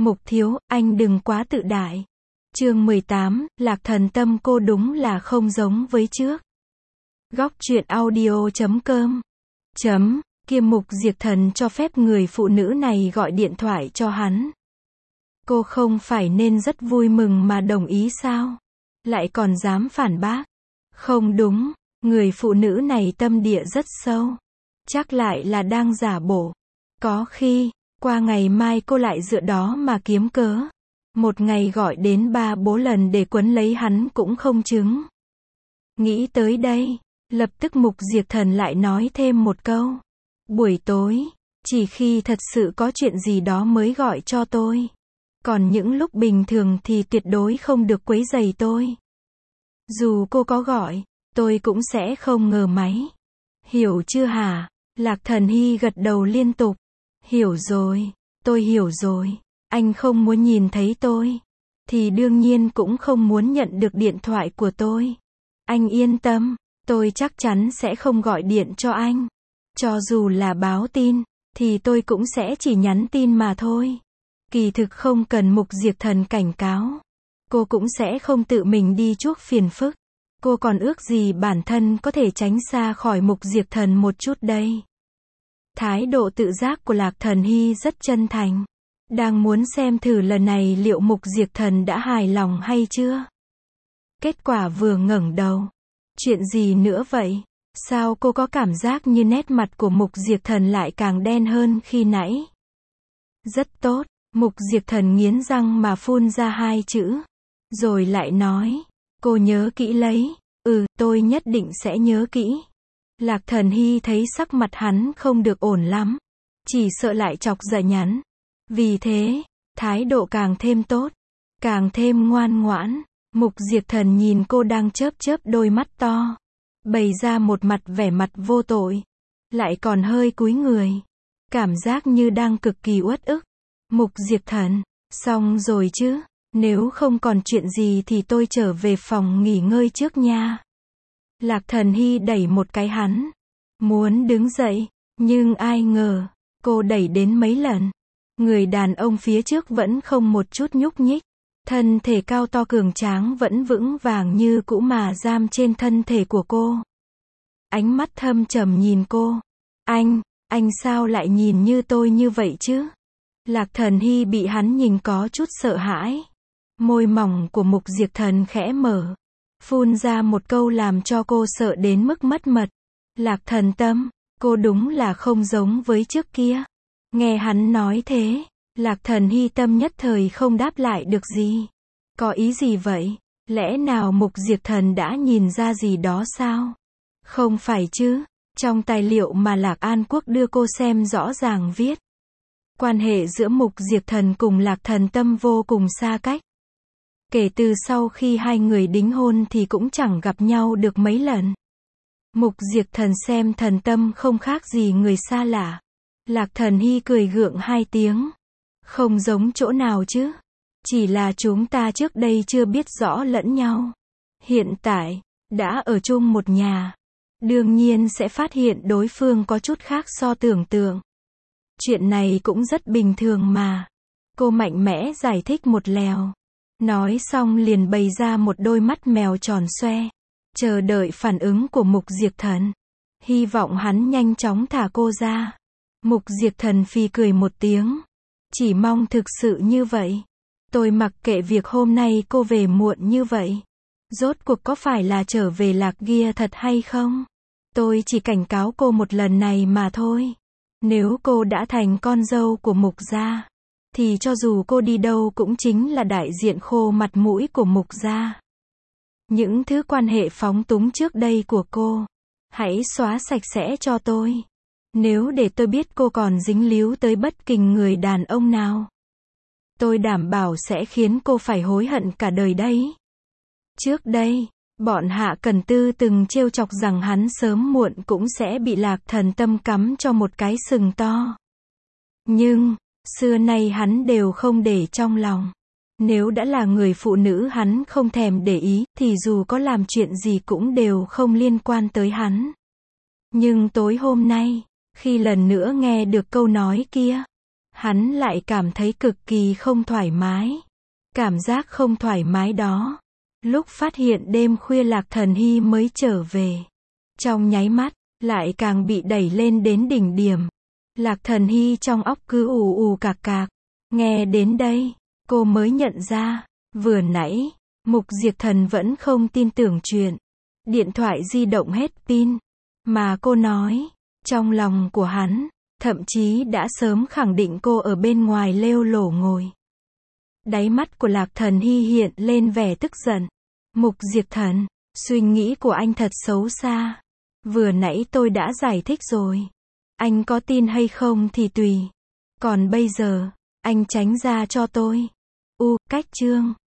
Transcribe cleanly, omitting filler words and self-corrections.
Mục thiếu, anh đừng quá tự đại. Chương 18, Lạc Thần Tâm cô đúng là không giống với trước. Góc truyện audio.com Kia Mục Diệt Thần cho phép người phụ nữ này gọi điện thoại cho hắn. Cô không phải nên rất vui mừng mà đồng ý sao? Lại còn dám phản bác. Không đúng, người phụ nữ này tâm địa rất sâu. Chắc lại là đang giả bộ. Có khi, qua ngày mai cô lại dựa đó mà kiếm cớ. Một ngày gọi đến 3-4 lần để quấn lấy hắn cũng không chứng. Nghĩ tới đây, lập tức Mục Diệt Thần lại nói thêm một câu. Buổi tối, chỉ khi thật sự có chuyện gì đó mới gọi cho tôi. Còn những lúc bình thường thì tuyệt đối không được quấy rầy tôi. Dù cô có gọi, tôi cũng sẽ không ngờ máy. Hiểu chưa hả? Lạc Thần Hy gật đầu liên tục. Hiểu rồi, tôi hiểu rồi. Anh không muốn nhìn thấy tôi, thì đương nhiên cũng không muốn nhận được điện thoại của tôi. Anh yên tâm, tôi chắc chắn sẽ không gọi điện cho anh. Cho dù là báo tin, thì tôi cũng sẽ chỉ nhắn tin mà thôi. Kỳ thực không cần Mục Diệt Thần cảnh cáo. Cô cũng sẽ không tự mình đi chuốc phiền phức. Cô còn ước gì bản thân có thể tránh xa khỏi Mục Diệt Thần một chút đây. Thái độ tự giác của Lạc Thần Hy rất chân thành. Đang muốn xem thử lần này liệu Mục Diệt Thần đã hài lòng hay chưa. Kết quả vừa ngẩng đầu. Chuyện gì nữa vậy? Sao cô có cảm giác như nét mặt của Mục Diệt Thần lại càng đen hơn khi nãy? Rất tốt, Mục Diệt Thần nghiến răng mà phun ra 2 chữ. Rồi lại nói, cô nhớ kỹ lấy. Tôi nhất định sẽ nhớ kỹ. Lạc Thần Hy thấy sắc mặt hắn không được ổn lắm. Chỉ sợ lại chọc giận nhắn. Vì thế, thái độ càng thêm tốt, càng thêm ngoan ngoãn. Mục Diệt Thần nhìn cô đang chớp chớp đôi mắt to, bày ra một mặt vẻ mặt vô tội, lại còn hơi cúi người, cảm giác như đang cực kỳ uất ức. Mục Diệt Thần, xong rồi chứ, nếu không còn chuyện gì thì tôi trở về phòng nghỉ ngơi trước nha. Lạc Thần Hy đẩy một cái hắn, muốn đứng dậy, nhưng ai ngờ, cô đẩy đến mấy lần. Người đàn ông phía trước vẫn không một chút nhúc nhích. Thân thể cao to cường tráng vẫn vững vàng như cũ mà giam trên thân thể của cô. Ánh mắt thâm trầm nhìn cô. Anh sao lại nhìn như tôi như vậy chứ? Lạc Thần Hy bị hắn nhìn có chút sợ hãi. Môi mỏng của Mục Diệt Thần khẽ mở. Phun ra một câu làm cho cô sợ đến mức mất mật. Lạc Thần Tâm, cô đúng là không giống với trước kia. Nghe hắn nói thế, Lạc Thần Hy tâm nhất thời không đáp lại được gì. Có ý gì vậy? Lẽ nào Mục Diệt Thần đã nhìn ra gì đó sao? Không phải chứ, trong tài liệu mà Lạc An Quốc đưa cô xem rõ ràng viết. Quan hệ giữa Mục Diệt Thần cùng Lạc Thần Tâm vô cùng xa cách. Kể từ sau khi hai người đính hôn thì cũng chẳng gặp nhau được mấy lần. Mục Diệt Thần xem Thần Tâm không khác gì người xa lạ. Lạc Thần Hy cười gượng 2 tiếng. Không giống chỗ nào chứ. Chỉ là chúng ta trước đây chưa biết rõ lẫn nhau. Hiện tại, đã ở chung một nhà. Đương nhiên sẽ phát hiện đối phương có chút khác so tưởng tượng. Chuyện này cũng rất bình thường mà. Cô mạnh mẽ giải thích một lèo. Nói xong liền bày ra một đôi mắt mèo tròn xoe. Chờ đợi phản ứng của Mục Diệt Thần. Hy vọng hắn nhanh chóng thả cô ra. Mục Diệt Thần phì cười một tiếng. Chỉ mong thực sự như vậy. Tôi mặc kệ việc hôm nay cô về muộn như vậy. Rốt cuộc có phải là trở về Lạc Gia thật hay không? Tôi chỉ cảnh cáo cô một lần này mà thôi. Nếu cô đã thành con dâu của Mục gia, thì cho dù cô đi đâu cũng chính là đại diện khô mặt mũi của Mục gia. Những thứ quan hệ phóng túng trước đây của cô, hãy xóa sạch sẽ cho tôi. Nếu để tôi biết cô còn dính líu tới bất kình người đàn ông nào, tôi đảm bảo sẽ khiến cô phải hối hận cả đời đấy. Trước đây, bọn Hạ Cẩn Tư từng trêu chọc rằng hắn sớm muộn cũng sẽ bị Lạc Thần Tâm cắm cho một cái sừng to. Nhưng, xưa nay hắn đều không để trong lòng. Nếu đã là người phụ nữ hắn không thèm để ý, thì dù có làm chuyện gì cũng đều không liên quan tới hắn. Nhưng tối hôm nay, khi lần nữa nghe được câu nói kia, hắn lại cảm thấy cực kỳ không thoải mái. Cảm giác không thoải mái đó, lúc phát hiện đêm khuya Lạc Thần Hy mới trở về, trong nháy mắt, lại càng bị đẩy lên đến đỉnh điểm. Lạc Thần Hy trong óc cứ ù ù cạc cạc. Nghe đến đây, cô mới nhận ra, vừa nãy, Mục Diệp Thần vẫn không tin tưởng chuyện điện thoại di động hết pin, mà cô nói, trong lòng của hắn, thậm chí đã sớm khẳng định cô ở bên ngoài lêu lổ ngồi. Đáy mắt của Lạc Thần Hy hiện lên vẻ tức giận. Mục Diệp Thần, suy nghĩ của anh thật xấu xa. Vừa nãy tôi đã giải thích rồi. Anh có tin hay không thì tùy. Còn bây giờ, anh tránh ra cho tôi. Cách chương